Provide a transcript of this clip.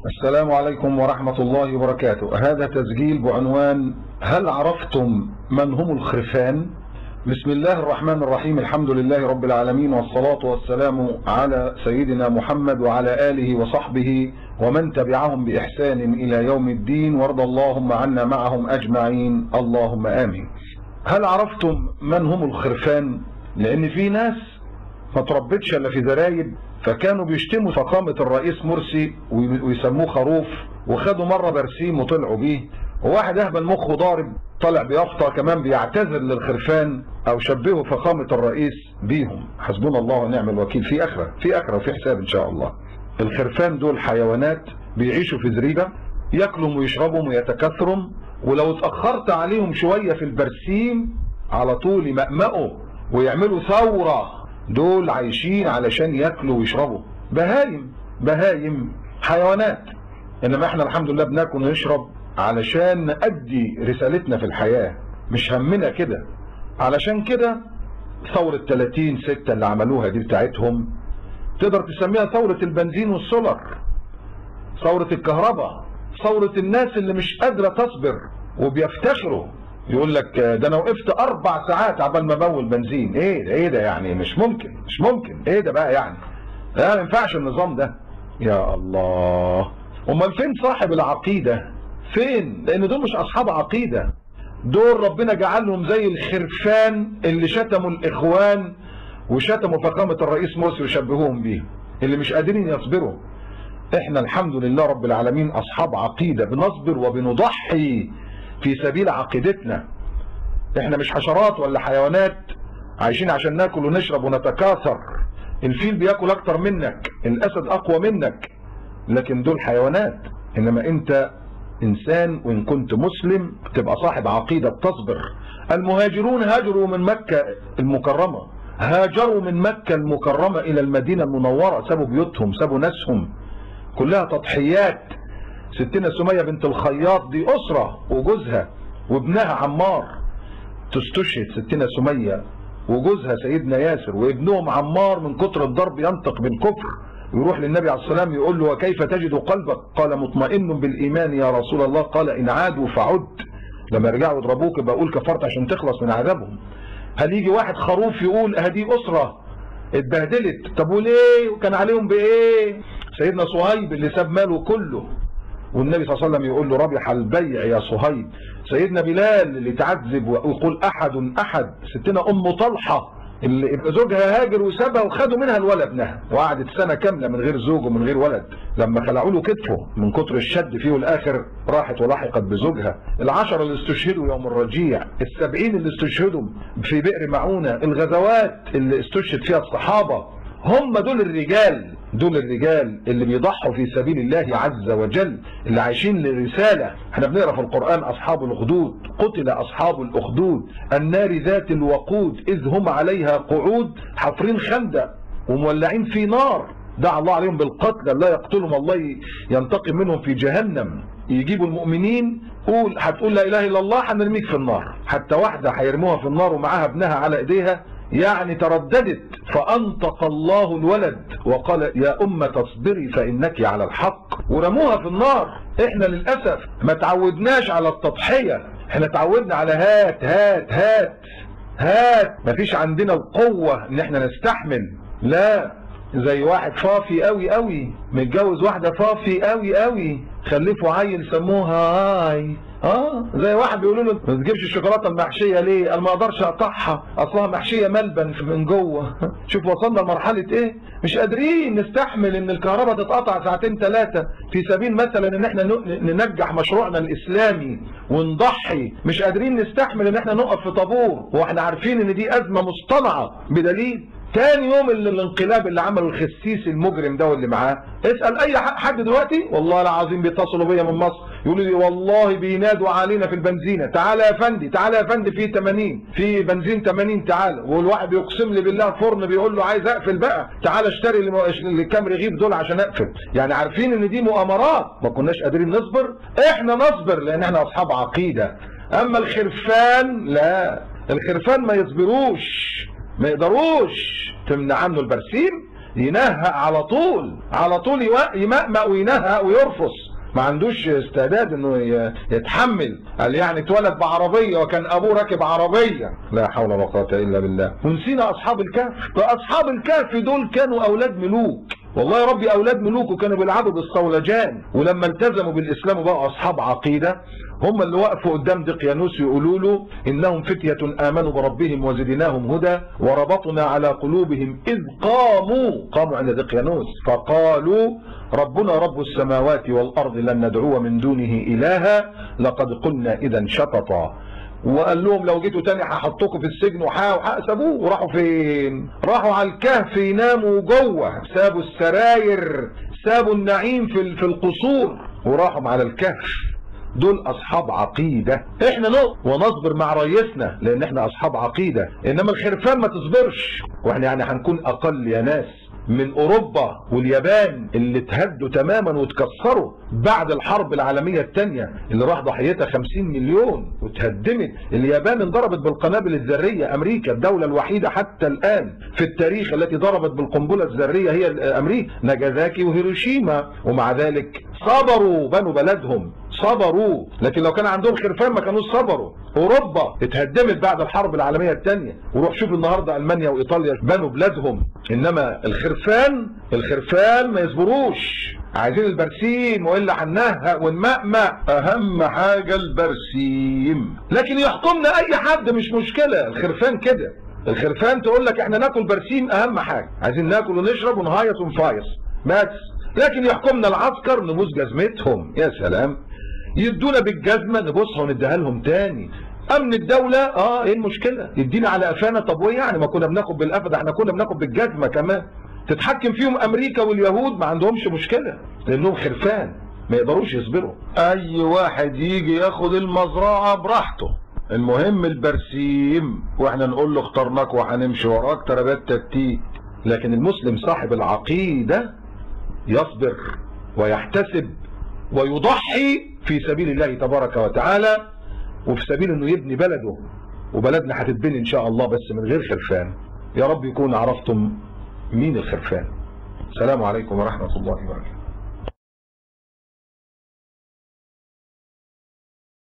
السلام عليكم ورحمة الله وبركاته. هذا تسجيل بعنوان: هل عرفتم من هم الخرفان؟ بسم الله الرحمن الرحيم. الحمد لله رب العالمين، والصلاة والسلام على سيدنا محمد وعلى آله وصحبه ومن تبعهم بإحسان إلى يوم الدين، وارض اللهم عنا معهم أجمعين، اللهم آمين. هل عرفتم من هم الخرفان؟ لأن في ناس ما تربتش إلا في زرايب، فكانوا بيشتموا فخامة الرئيس مرسي ويسموه خروف، وخدوا مرة برسيم وطلعوا بيه، وواحد اهبل مخه ضارب طلع بيافطة كمان بيعتذر للخرفان او شبهوا فخامة الرئيس بيهم. حسبنا الله ونعم الوكيل. في اخرة وفي حساب ان شاء الله. الخرفان دول حيوانات بيعيشوا في زريبة، ياكلوا ويشربوا ويتكاثروا، ولو اتأخرت عليهم شوية في البرسيم على طول يمأمأوا ويعملوا ثورة. دول عايشين علشان ياكلوا ويشربوا، بهايم حيوانات. انما احنا الحمد لله بناكل ونشرب علشان نأدي رسالتنا في الحياة، مش همنا كده. علشان كده ثورة 30/6 اللي عملوها دي بتاعتهم تقدر تسميها ثورة البنزين والسولر، ثورة الكهرباء، ثورة الناس اللي مش قادرة تصبر وبيفتخروا. يقول لك ده انا وقفت 4 ساعات عبال ما بول بنزين. ايه ده يعني؟ مش ممكن. ايه ده بقى يعني؟ لا، ما ينفعش النظام ده. يا الله، امال فين صاحب العقيدة؟ فين؟ لان دول مش اصحاب عقيدة، دول ربنا جعلهم زي الخرفان اللي شتموا الاخوان وشتموا فخامة الرئيس مرسي وشبهوهم بيه، اللي مش قادرين يصبروا. احنا الحمد لله رب العالمين اصحاب عقيدة، بنصبر وبنضحي في سبيل عقيدتنا. احنا مش حشرات ولا حيوانات عايشين عشان ناكل ونشرب ونتكاثر. الفيل بياكل اكتر منك، الاسد اقوى منك، لكن دول حيوانات. انما انت انسان، وان كنت مسلم تبقى صاحب عقيدة بتصبر. المهاجرون هاجروا من مكة المكرمة، هاجروا من مكة المكرمة الى المدينة المنورة، سابوا بيوتهم، سابوا ناسهم، كلها تضحيات. ستنا سمية بنت الخياط دي أسرة، وجوزها وابنها عمار تستشهد. ستنا سمية وجوزها سيدنا ياسر وابنهم عمار من كتر الضرب ينطق بالكفر، يروح للنبي عليه السلام يقول له: وكيف تجد قلبك؟ قال: مطمئن بالإيمان يا رسول الله. قال: إن عادوا فعد. لما يرجعوا يضربوك يبقى قول كفرت عشان تخلص من عذابهم. هل يجي واحد خروف يقول هذه أسرة اتبهدلت؟ طب وليه؟ وكان عليهم بإيه؟ سيدنا صهيب اللي ساب ماله كله والنبي صلى الله عليه وسلم يقول له: ربح البيع يا صهيب. سيدنا بلال اللي تعذب ويقول أحد. ستنا أم طلحة اللي يبقى زوجها هاجر وسابها وخدوا منها الولد ابنها، وقعدت سنة كاملة من غير زوج ومن غير ولد. لما خلعوا له كتفه من كتر الشد فيه، والآخر راحت ولحقت بزوجها. 10 اللي استشهدوا يوم الرجيع، 70 اللي استشهدوا في بئر معونة، الغزوات اللي استشهد فيها الصحابة، هم دول الرجال اللي بيضحوا في سبيل الله عز وجل، اللي عايشين للرسالة. احنا بنقرأ في القرآن: أصحاب الأخدود، قتل أصحاب الأخدود النار ذات الوقود إذ هم عليها قعود، حفرين خندق ومولعين في نار، دعا الله عليهم بالقتل لا يقتلهم الله ينتقم منهم في جهنم. يجيبوا المؤمنين، هتقول لا إله إلا الله هنرميك في النار. حتى واحدة هيرموها في النار ومعاها ابنها على ايديها، يعني ترددت فأنطق الله الولد وقال: يا تصبري فإنك على الحق، ورموها في النار. احنا للأسف ما تعودناش على التضحية، احنا تعودنا على هات هات هات هات. مفيش عندنا القوة ان احنا نستحمل. لا، زي واحد فافي قوي متجوز واحدة فافي قوي، خلفوا عيل سموها هاي. زي واحد بيقولوا له: ما تجيبش الشوكولاته المحشيه ليه؟ قال: ما اقدرش اقطعها، اصلها محشيه ملبن من جوه. شوف وصلنا لمرحله ايه؟ مش قادرين نستحمل ان الكهرباء تتقطع 2-3 في سبيل مثلا ان احنا ننجح مشروعنا الاسلامي ونضحي. مش قادرين نستحمل ان احنا نقف في طابور واحنا عارفين ان دي ازمه مصطنعه. بدليل تاني يوم الانقلاب اللي عمله الخسيس المجرم ده واللي معاه، اسأل اي حد دلوقتي والله العظيم بيتصلوا بيا من مصر يقولوا لي: والله بينادوا علينا في البنزينة، تعالى يا فندي في 80 في بنزين 80 تعالى. والواحد يقسم لي بالله فرن بيقول له: عايز اقفل بقى، تعالى اشتري الكام رغيف دول عشان اقفل. يعني عارفين ان دي مؤامرات. ما كناش قادرين نصبر، احنا نصبر لان احنا اصحاب عقيدة. اما الخرفان لا، الخرفان ما يصبروش، ما يقدروش تمنع عنه البرسيم، ينهق على طول، على طول يمأمأ وينهق ويرفص، ما عندوش استعداد انه يتحمل. قال يعني اتولد بعربيه وكان ابوه راكب عربيه. لا حول ولا قوه الا بالله. ونسينا اصحاب الكهف. فاصحاب الكهف دول كانوا اولاد ملوك، والله يا ربي اولاد ملوك، وكانوا بيلعبوا بالصولجان، ولما التزموا بالاسلام وبقوا اصحاب عقيده هم اللي وقفوا قدام دقيانوس يقولوا له انهم فتيه امنوا بربهم وزدناهم هدى وربطنا على قلوبهم اذ قاموا عند دقيانوس فقالوا ربنا رب السماوات والارض لن ندعو من دونه الها لقد قلنا اذا شططا. وقال لهم لو جيتوا تاني هحطكم في السجن سابوه وراحوا فين؟ راحوا على الكهف يناموا جوه، سابوا السراير، سابوا النعيم في القصور وراحوا على الكهف. دول اصحاب عقيده. احنا نقف ونصبر مع رئيسنا لان احنا اصحاب عقيده، انما الخرفان ما تصبرش، واحنا يعني هنكون اقل يا ناس من اوروبا واليابان اللي اتهدوا تماما واتكسروا بعد الحرب العالميه الثانيه اللي راح ضحيتها 50 مليون واتهدمت. اليابان انضربت بالقنابل الذريه، امريكا الدوله الوحيده حتى الان في التاريخ التي ضربت بالقنبله الذريه هي امريكا، ناجازاكي وهيروشيما، ومع ذلك صبروا، بنوا بلدهم، صبروا. لكن لو كان عندهم خرفان ما كانوش صبروا. اوروبا اتهدمت بعد الحرب العالميه الثانيه، وروح شوف النهارده المانيا وايطاليا بنوا بلادهم. انما الخرفان ما يصبروش، عايزين البرسيم والا هننهق ونمأمأ. اهم حاجه البرسيم، لكن يحكمنا اي حد مش مشكله. الخرفان كده، الخرفان تقول لك احنا ناكل برسيم اهم حاجه، عايزين ناكل ونشرب ونهيص ونفايص بس. لكن يحكمنا العسكر نبوس جزمتهم، يا سلام، يدونا بالجزمه نبوسها ونديها لهم تاني. امن الدوله ايه المشكله؟ يدينا على قفانا. طب وايه يعني؟ ما كنا بناخد بالقفا، ده احنا كنا بناخد بالجزمه كمان. تتحكم فيهم امريكا واليهود ما عندهمش مشكله لانهم خرفان ما يقدروش يصبروا. اي واحد يجي ياخد المزرعه براحته، المهم البرسيم، واحنا نقول له اخترناك وهنمشي وراك تربات تكتيك. لكن المسلم صاحب العقيده يصبر ويحتسب ويضحي في سبيل الله تبارك وتعالى، وفي سبيل انه يبني بلده، وبلدنا هتتبني ان شاء الله بس من غير خرفان. يا رب يكون عرفتم مين الخرفان. السلام عليكم ورحمة الله وبركاته.